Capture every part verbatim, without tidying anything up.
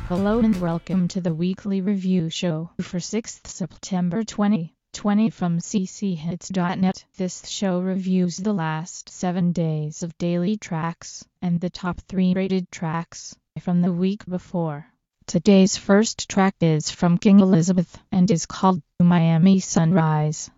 Hello and welcome to the weekly review show for sixth September twenty twenty from c c hits dot net. This show reviews the last seven days of daily tracks and the top three rated tracks from the week before. Today's first track is from King Elizabeth and is called Miami Sunrise.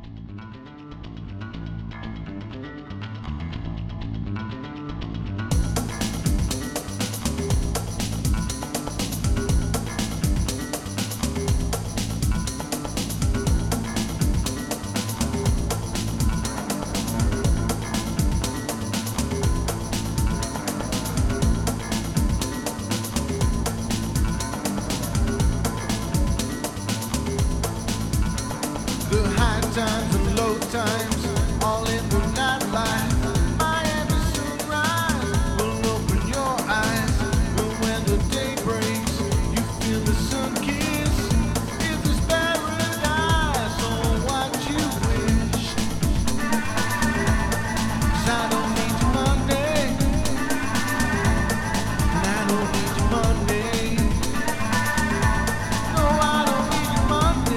The high times and low times, all in the nightlife. Miami sunrise will open your eyes. But when the day breaks, you feel the sun kiss. If it's paradise, oh, what you wish. 'Cause I don't need your money, and I don't need your money. No, I don't need your money.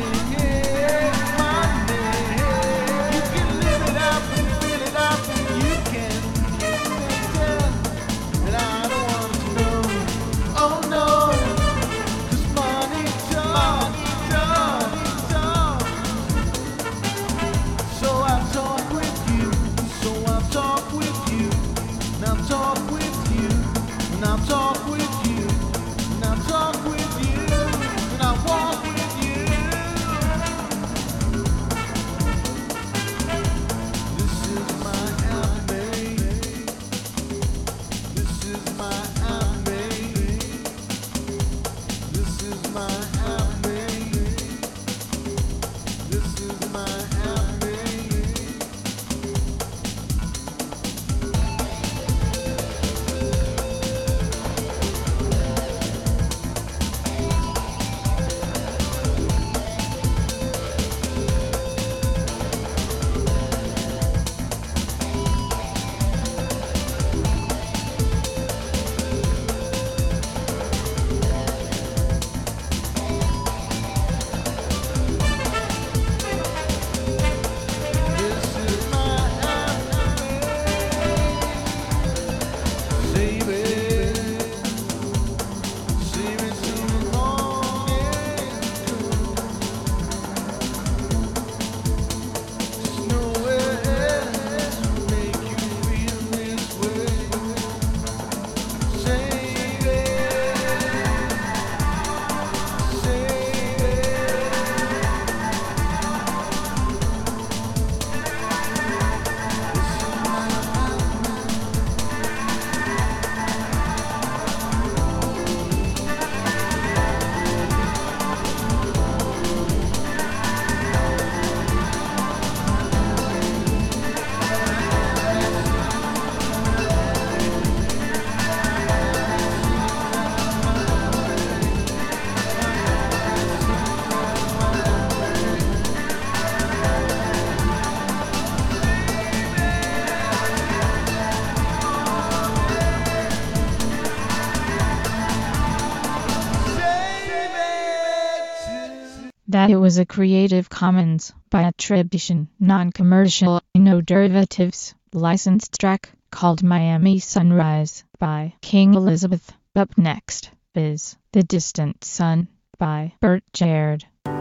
That it was a Creative Commons by attribution, non-commercial, no derivatives, licensed track called Miami Sunrise by King Elizabeth. Up next is The Distant Sun by Bert Jared.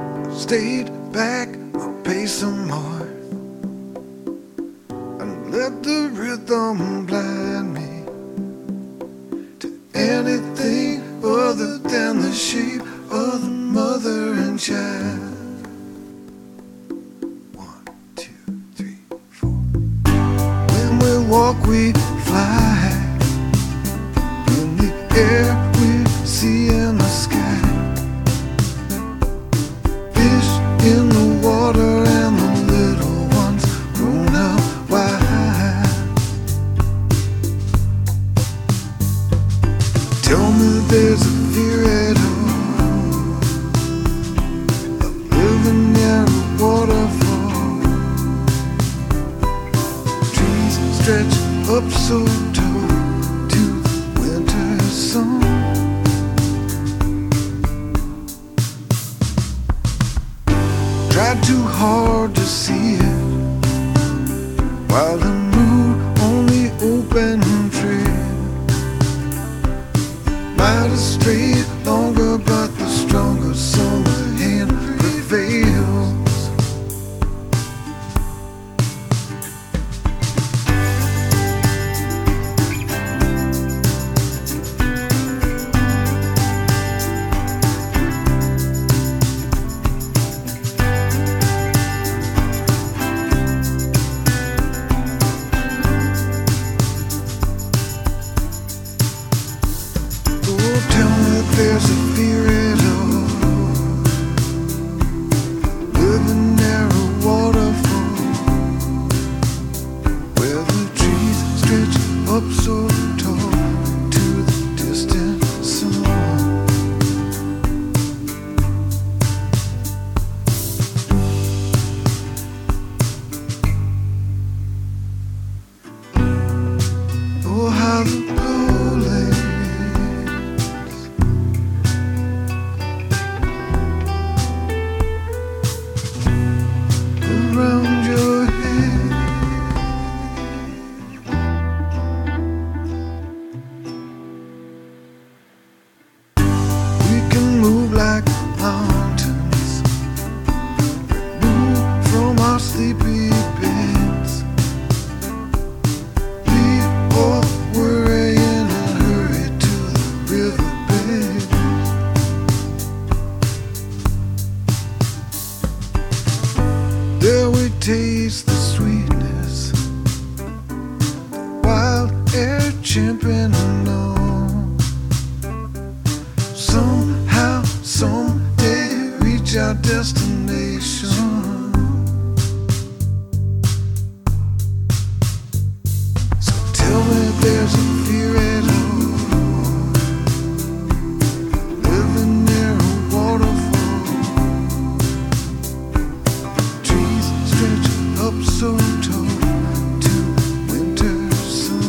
Stayed back, I'll pay some more and let the rhythm blind me to anything other than the shape of the mother and child. One, two, three, four. When we walk, we fly. In the air, we see in the sky. Fish in the water and the little ones grown up wide. Tell me there's a fear at home near a waterfall. Trees stretch up so tall to the winter sun. tried too hard to see it, while the moon only open trade. Might have strayed longer, but the stronger summer hand prevails. There's a fear at all, living near a waterfall, where the trees stretch up so tall to the distant sun. Oh, how the blue lake around your head. We can move like mountains, move from our sleepy beds, leave all worry and hurry to the riverbed. There we taste the sweetness, wild air champing on. Somehow, someday, reach our destination. So tell me there's a fear at all, living near a waterfall, trees stretch up so tall to winter sun.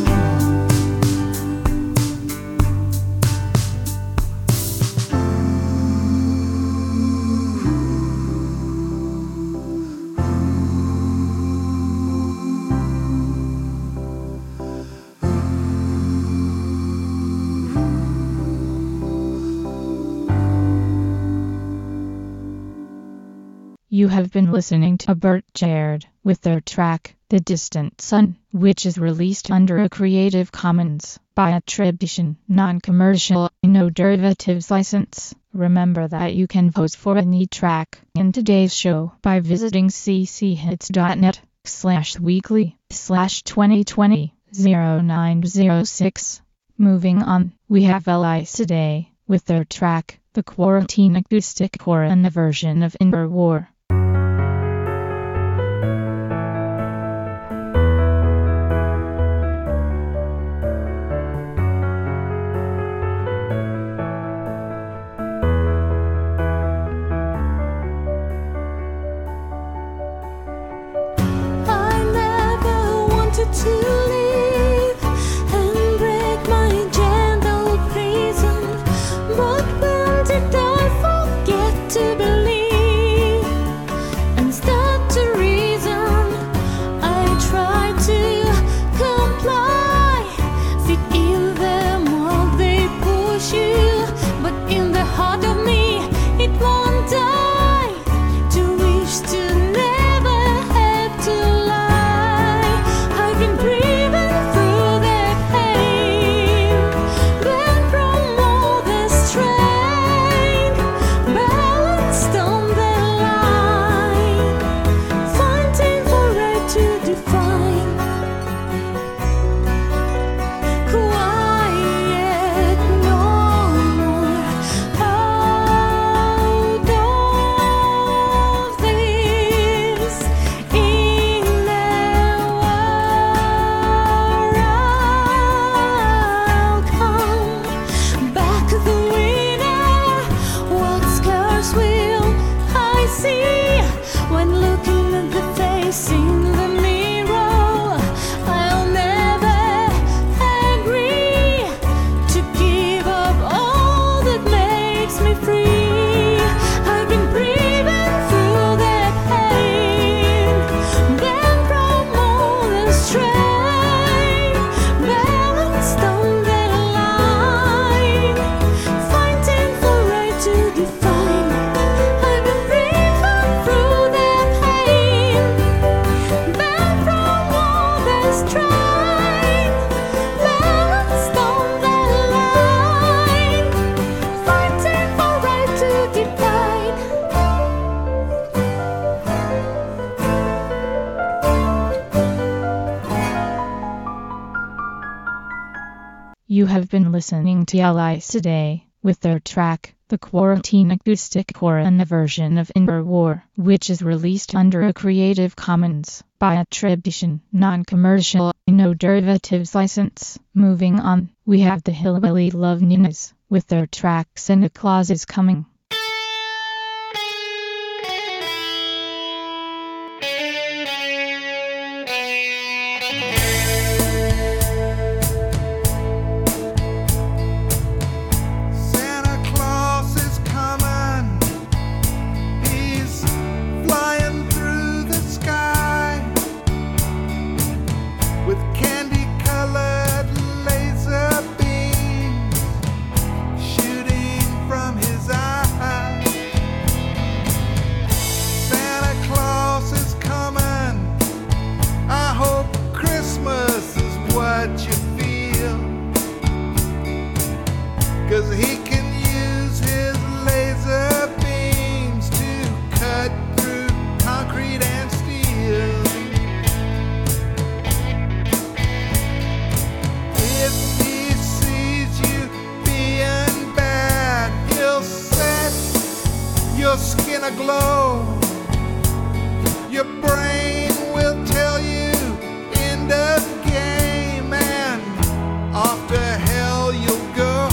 You have been listening to Bert Jared with their track, The Distant Sun, which is released under a Creative Commons by attribution, non-commercial, no derivatives license. Remember that you can vote for any track in today's show by visiting cchits.net slash weekly slash 2020 0906. Moving on, we have Elise today with their track, The Quarantine Acoustic Core, and a version of Indoor War. To live and break my gentle prison, but when did I forget to believe? astray, balanced on that line, fighting for right to define. I'm a river through their pain, back from all their strife, balanced on that line, fighting for right to define. You have been listening to Allies Today, with their track, The Quarantine Acoustic Corona version of Ember War, which is released under a Creative Commons by attribution, non-commercial, no derivatives license. Moving on, we have the Hillbilly Love Ninas, with their track Santa Claus is Coming. Santa Claus is coming. He's flying through the sky with candy-colored laser beams shooting from his eyes. Santa Claus is coming. I hope Christmas is what you feel, 'cause he can use his laser beams to cut through concrete and steel. If he sees you being bad, he'll set your skin aglow. Your brain will tell you end of game, and off to hell you'll go.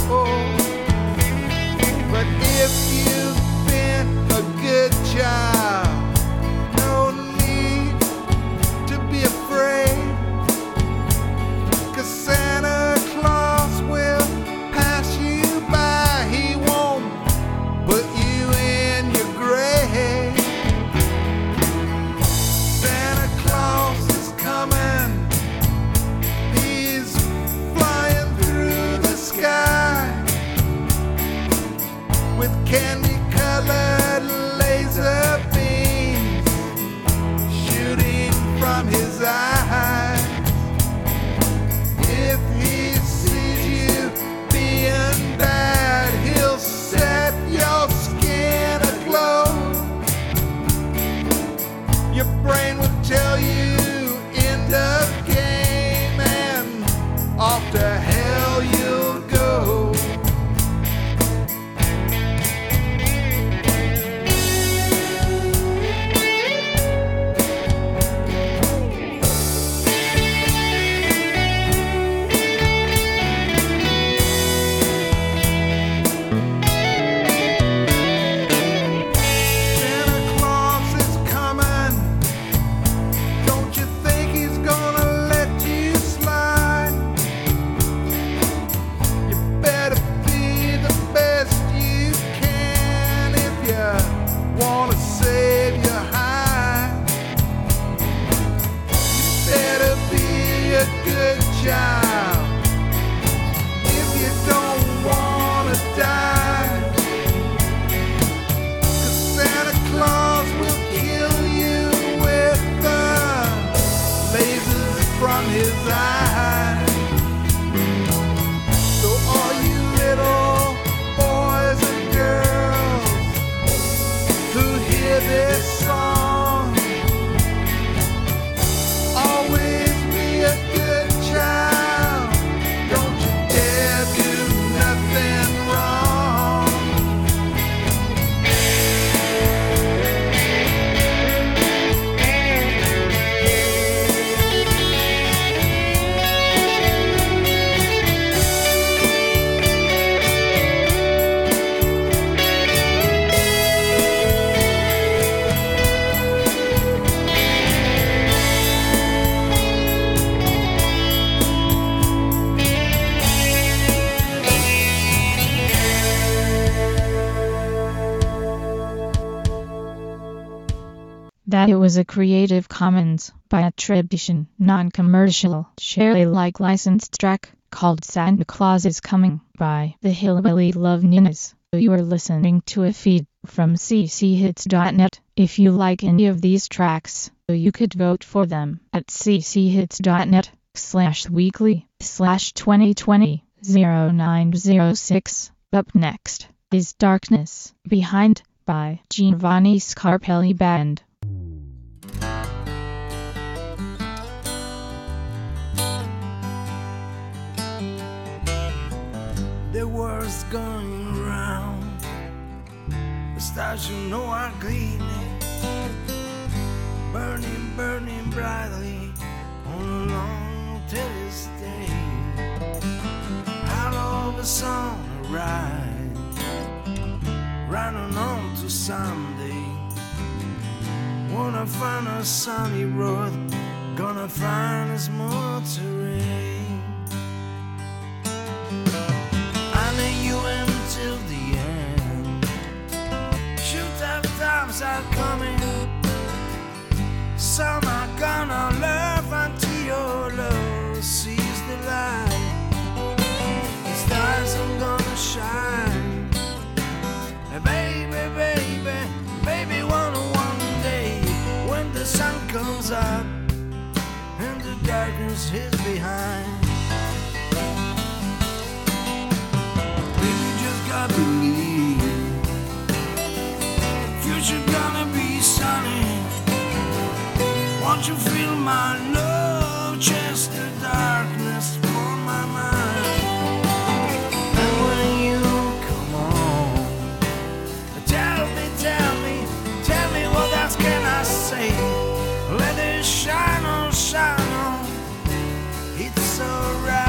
But if you've been a good child, no need to be afraid, 'cause Santa Claus will pass you by. He won't put you in your grave. Santa Claus is coming. He's flying through the sky with candy-colored laser beams shooting from his eyes. If he sees you being bad, he'll set your skin aglow. Your brain will tell you end of game, and off to hell you'll go. Santa Claus is coming. Don't you think he's gonna let you slide? You better be the best you can if you wanna save your hide. You better be a good child if you don't wanna die. 'Cause Santa Claus will kill you with the lasers from his eyes. So all you little boys and girls who hear this song, always be a good child. Don't you dare do nothing wrong. that it was a Creative Commons by attribution, non-commercial, share Alike licensed track called Santa Claus is Coming by the Hillbilly Love Ninjas. You are listening to a feed from c c hits dot net. If you like any of these tracks, you could vote for them at c c hits dot net slash weekly slash twenty twenty oh nine oh six. Up next is Darkness Behind by Giovanni Scarpelli Band. The world's going round, the stars you know are gleaming, burning, burning brightly on a long terrace day. Out of the sun arise, running on to Sunday. Wanna find a sunny road, gonna find a smooth terrain. You until the end. Shoot up times are coming. Some are gonna love until your love sees the light. The stars are gonna shine. Baby, baby, baby, one one day when the sun comes up and the darkness is behind. I believe future gonna be sunny. Won't you feel my love? Chase the darkness from my mind. And when you come on, tell me, tell me, tell me what else can I say? Let it shine on, shine on. It's alright.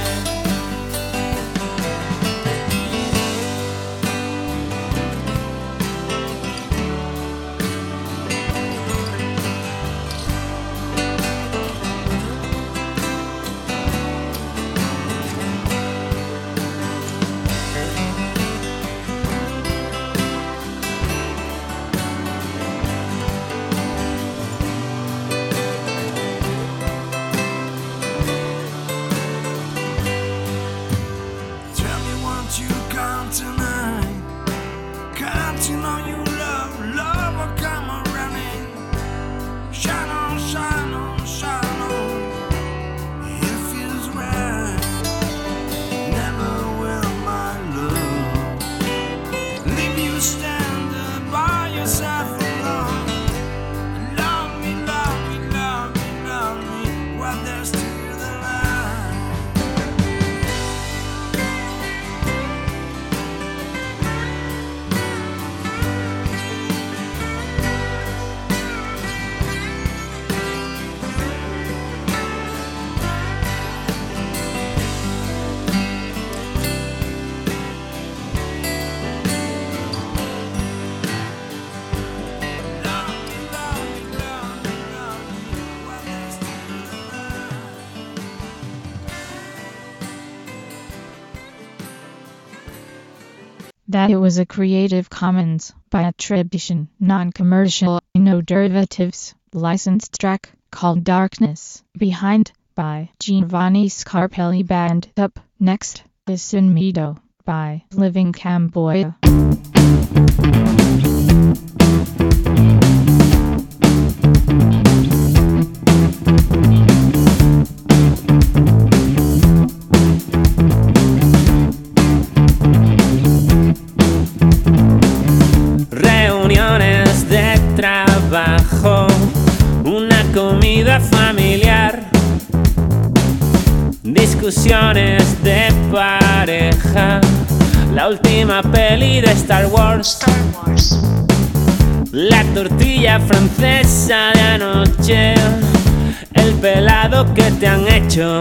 That it was a Creative Commons by attribution, non-commercial, no derivatives, licensed track called Darkness Behind by Giovanni Scarpelli Band. Up next is Sin Miedo by Living Camboya. Una comida familiar, discusiones de pareja, la última peli de Star Wars, Star Wars, la tortilla francesa de anoche, el pelado que te han hecho,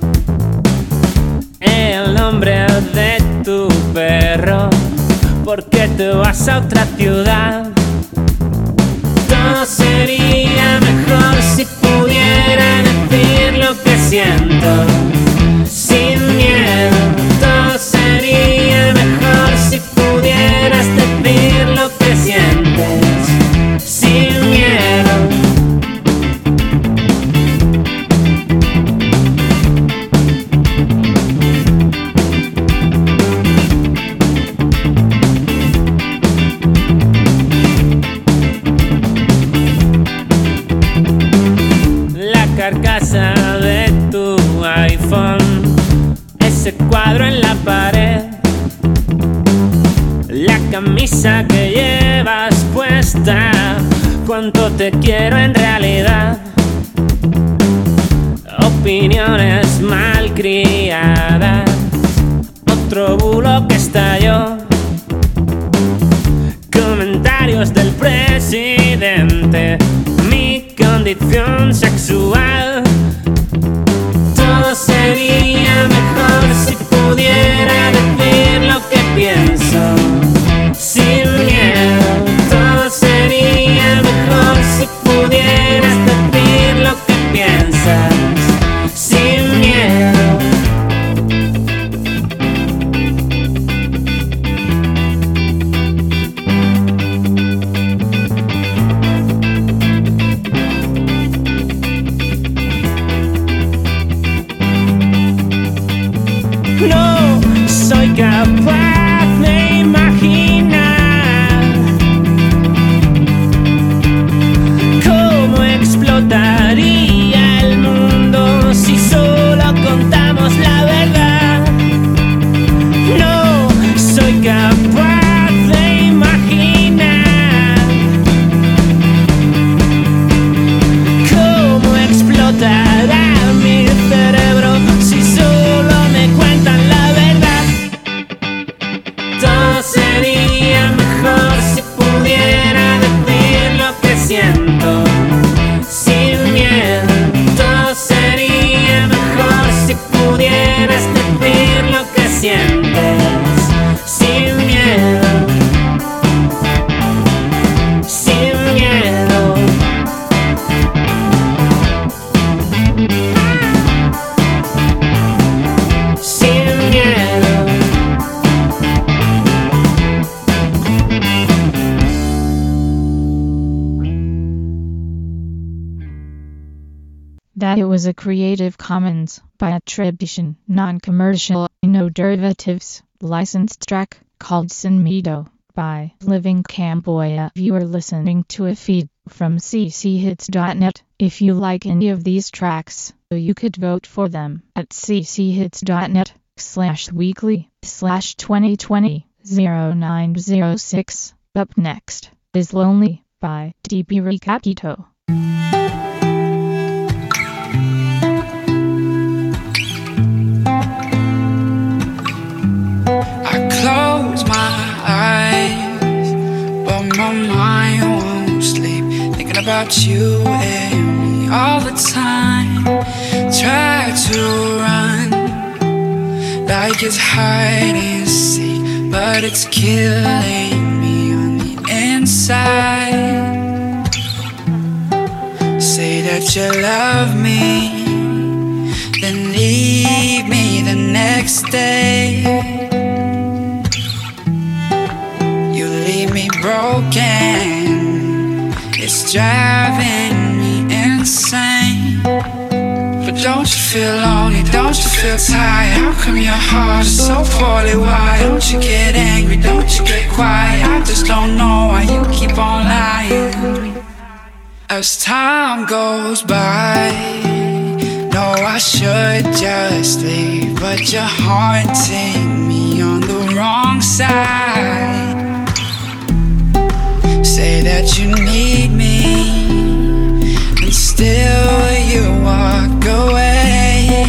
el nombre de tu perro, ¿por qué te vas a otra ciudad? Todo sería mejor si pudiera decir lo que siento sin miedo. Todo sería mejor si pudieras decir lo que sientes sin miedo. ese cuadro en la pared, la camisa que llevas puesta, cuánto te quiero en realidad. Opiniones malcriadas, otro bulo que estalló, comentarios del presidente, mi condición sexual. Todo sería mejor si pudiera decir lo que pienso sin miedo. Todo sería mejor si pudieras decir lo que piensas sin miedo. No soy capaz de imaginar cómo explotaría el mundo si solo contamos la verdad. No soy capaz de imaginar cómo explotará mi cerebro si solo me cuentan la verdad. Todo sería mejor si pudiera decir lo que siento sin miedo. Todo sería mejor si pudieras decir lo que sientes sin miedo. Sin miedo. Sin miedo. That it was a Creative Commons by attribution, non-commercial, no derivatives, licensed track called Sin Miedo by Living Camboya. You are listening to a feed from c c hits dot net. If you like any of these tracks, you could vote for them at c c hits dot net slash weekly slash twenty twenty oh nine oh six. Up next is Lonely by D P Ricapito. I close my eyes, but my mind won't sleep. Thinking about you and me all the time. Try to run like it's hide and seek, but it's killing me on the inside. Say that you love me, then leave me the next day. You leave me broken, it's driving me insane. But don't you feel lonely, don't you feel tired? How come your heart is so poorly wired? Don't you get angry, don't you get quiet? I just don't know why you keep on lying. As time goes by, no, I should just leave, but you're haunting me on the wrong side. Say that you need me, and still you walk away.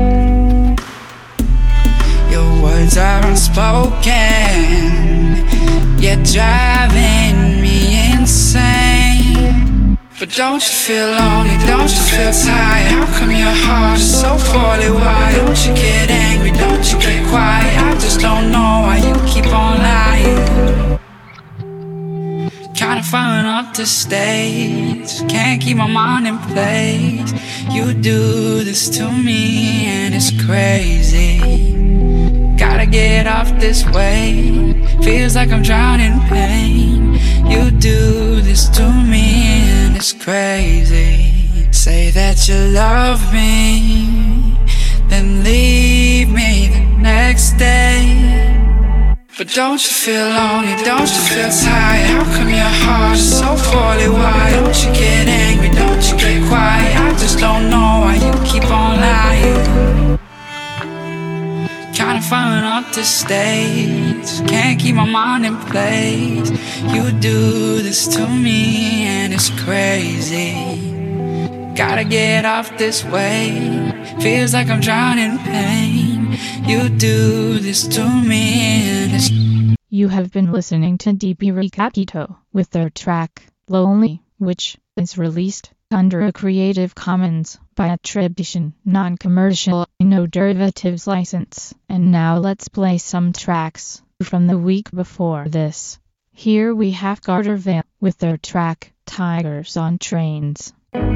Your words are unspoken, yet driving me insane. But don't you feel lonely, don't you feel tired? How come your heart is so poorly wired? Don't you get angry, don't you get quiet? I just don't know why you keep on lying. Kinda falling off the stage, can't keep my mind in place. You do this to me and it's crazy. Gotta get off this way, feels like I'm drowning in pain. You do this to me and it's crazy. Say that you love me, then leave me the next day. But don't you feel lonely, don't you feel tired? How come your heart is so poorly wired? Don't you get angry, don't you get quiet? I just don't know why you keep on lying. find out the stage. Can't keep my mind in place. You do this to me and it's crazy. Gotta get off this way. Feels like I'm drowning in pain. You do this to me and it's... You have been listening to D P Ricakito with their track, Lonely, which is released under a Creative Commons by attribution, non-commercial, no derivatives license. And now let's play some tracks from the week before this. Here we have Carter Vale with their track, Tigers on Trains.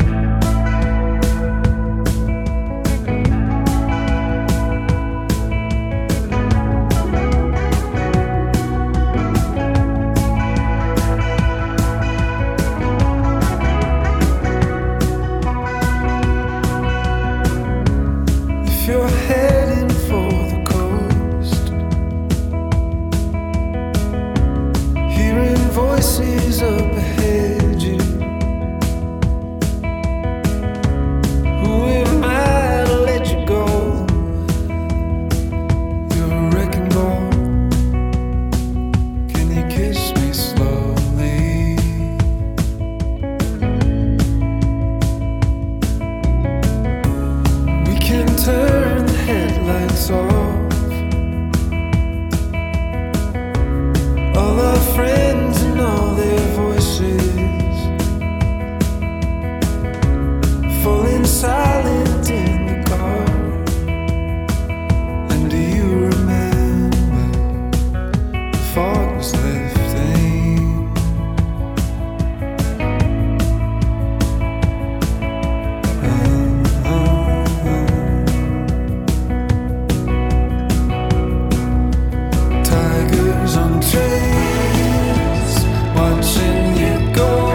You're heading for the coast, hearing voices up ahead you. Who am I to let you go? You're a wrecking ball. Can you kiss me slowly? We can turn the headlights off. All our friends and all their voices falling silent in the car. And do you remember the fog was lifting? Tigers on trains, watching you go.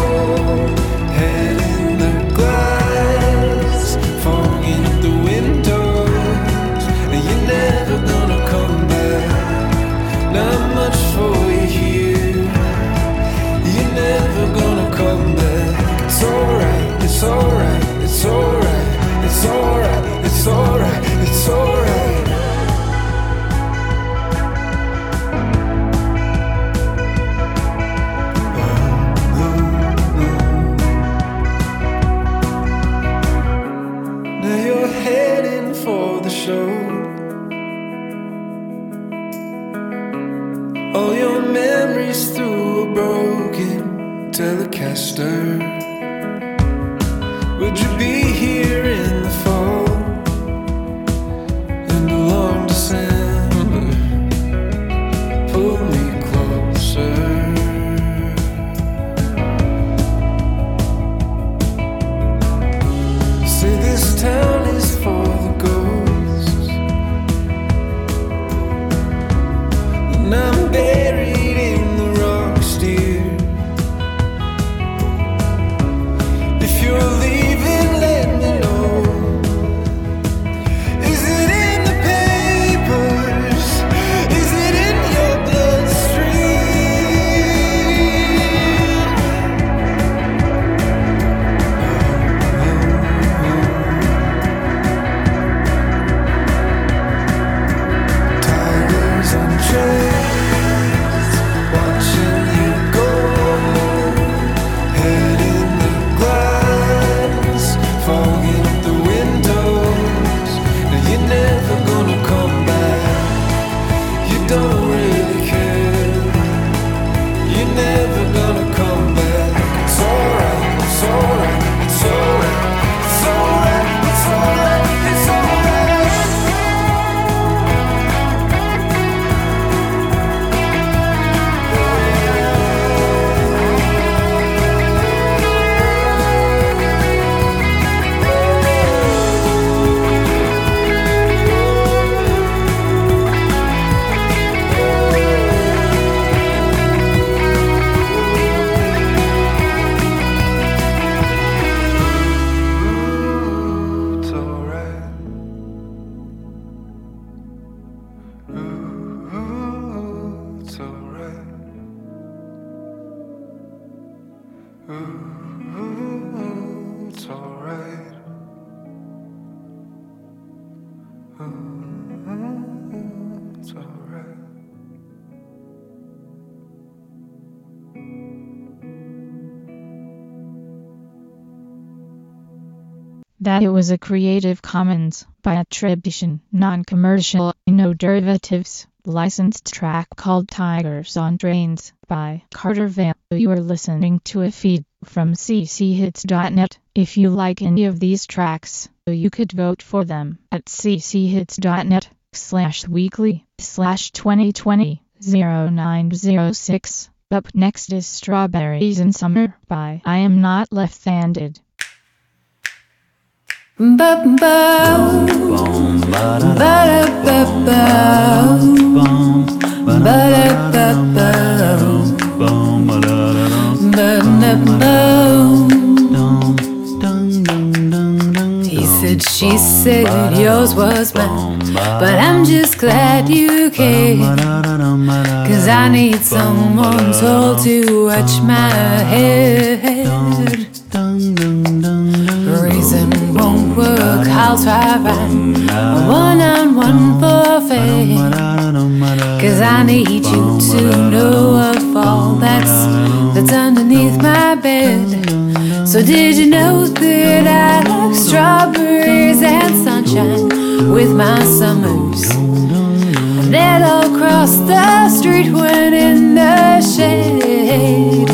Head in the glass, fogging up the windows. And you're never gonna come back. Not much for you here. You're never gonna come back. It's alright, it's alright, it's alright, it's alright, it's alright, it's alright. Now you're heading for the show. All your memories through a broken Telecaster. Would you be here in the fall? In the long December? Pull me closer. Say this town is for the ghosts, and I'm buried in the rocks, dear. If you're leaving, let me know. Is it in the papers? Is it in your bloodstream? Tigers on trains, watching you go. Head in the glass, fogging up the windows. Now you're never gonna come back. You don't really care. You're never gonna come back. It's alright, it's alright, it's alright, it's alright, it's alright, it's alright. Ooh, it's alright. Ooh, it's alright. Ooh, it's alright. Ooh. it's alright. That it was a Creative Commons by attribution, non-commercial, no derivatives, licensed track called Tigers on Trains by Carter Vale. You are listening to a feed from c c hits dot net. If you like any of these tracks, you could vote for them at cchits.net slash weekly slash 2020 0906. Up next is Strawberries in Summer by I Am Not Left-Handed. He said, she said, yours was mine, but I'm just glad you came, 'cause I need someone told to watch my head. Reason won't work, I'll try right. One-on-one for fame, 'cause I need you to know of all that's that's underneath my bed. So did you know that I like strawberries and sunshine with my summers? And then I'll cross the street when in the shade.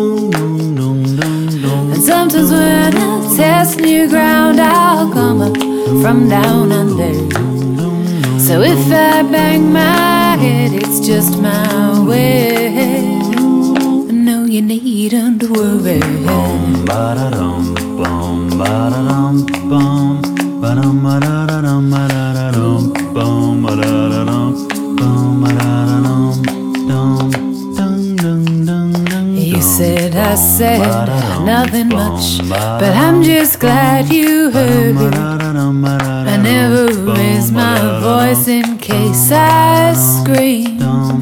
And sometimes when I test new ground, I'll come up from down under. So if I bang my head, it's just my way. No, you needn't worry. Boom, ba-da-dum, boom, ba-da-dum, boom, ba-dum, ba-da-da-dum, ba-da-da-dum, boom, ba-da-da-dum, boom, ba-da-da-dum, dum, dum, dum, dum, dum. You said I said nothing much, but I'm just glad you heard it. I never raise my voice in case I scream,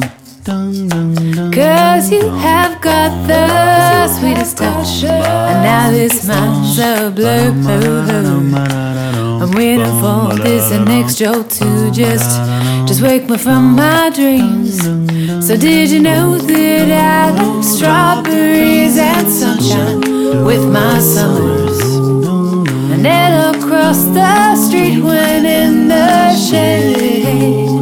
'cause you have got the sweetest touch, and now this mind's a blur. I'm waiting for this next jolt to just, just wake me from my dreams. So did you know that I like strawberries and sunshine with my summers? And then across the street when in the shade.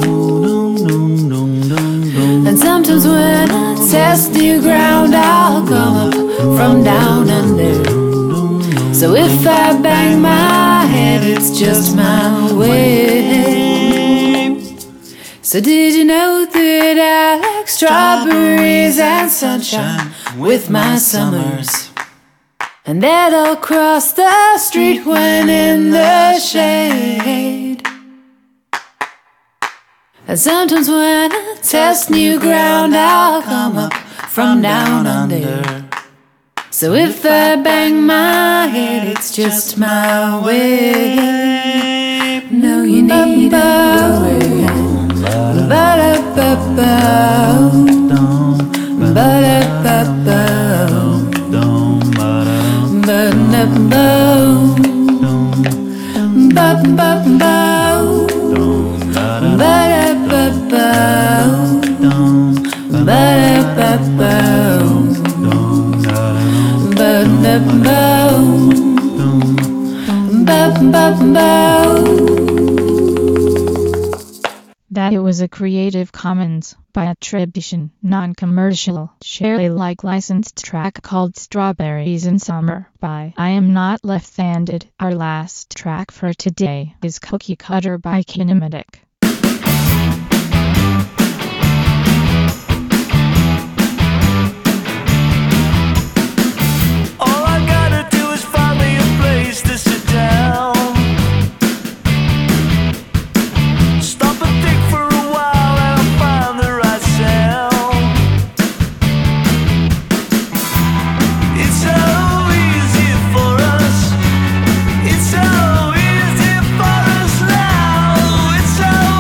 And sometimes when I test new ground, I'll come up from down under. So if I bang my head, it's just my way. So did you know that I like strawberries and sunshine with my summers? And that I'll cross the street when in the shade. And sometimes when I test new ground, I'll come up from down under. So if I bang my head, it's just my way. No, you need to worry. Ba-da-ba-ba, ba-da-ba-ba, ba-da-ba, ba-ba-ba, ba-da-ba-ba, ba-da-ba-ba, That it was a Creative Commons by attribution, non-commercial, share Alike licensed track called Strawberries in Summer by I Am Not Left-Handed. Our last track for today is Cookie Cutter by Kinematic. All I gotta do is find me a place to sit down. Stop and think for a while and I'll find the right sound. It's so easy for us. It's so easy for us now. It's so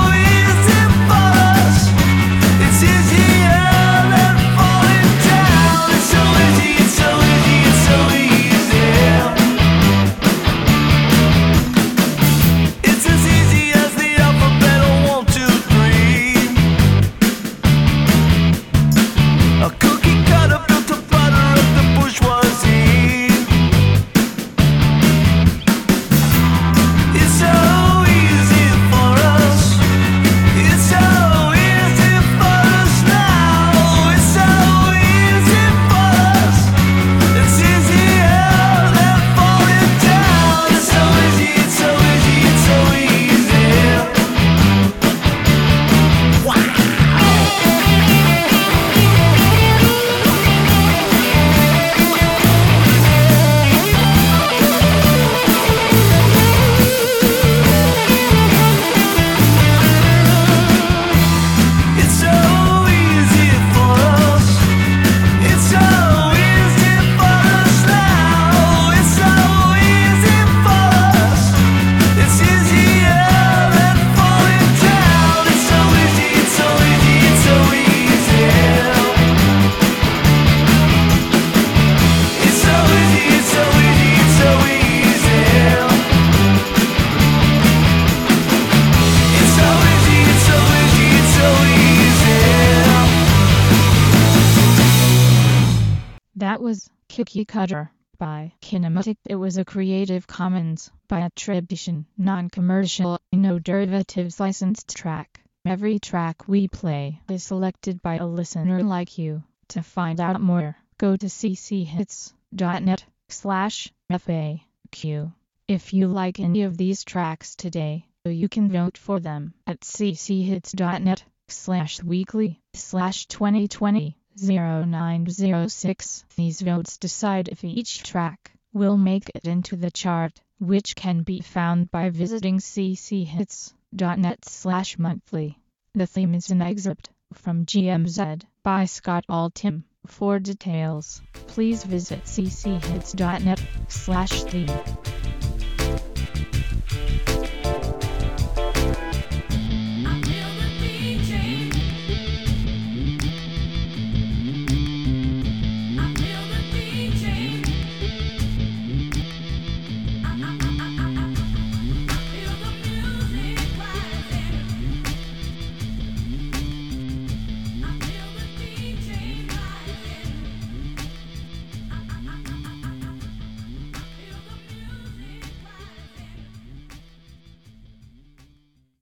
was Cookie Cutter by Kinematic. It was a Creative Commons by attribution, non-commercial, no derivatives licensed track. Every track we play is selected by a listener like you. To find out more, go to cchits.net slash FAQ. If you like any of these tracks today, you can vote for them at cchits.net slash weekly slash 2020 0906. These votes decide if each track will make it into the chart, which can be found by visiting cchits.net slash monthly. The theme is an excerpt from G M Z by Scott Altham. For details, please visit cchits.net slash theme.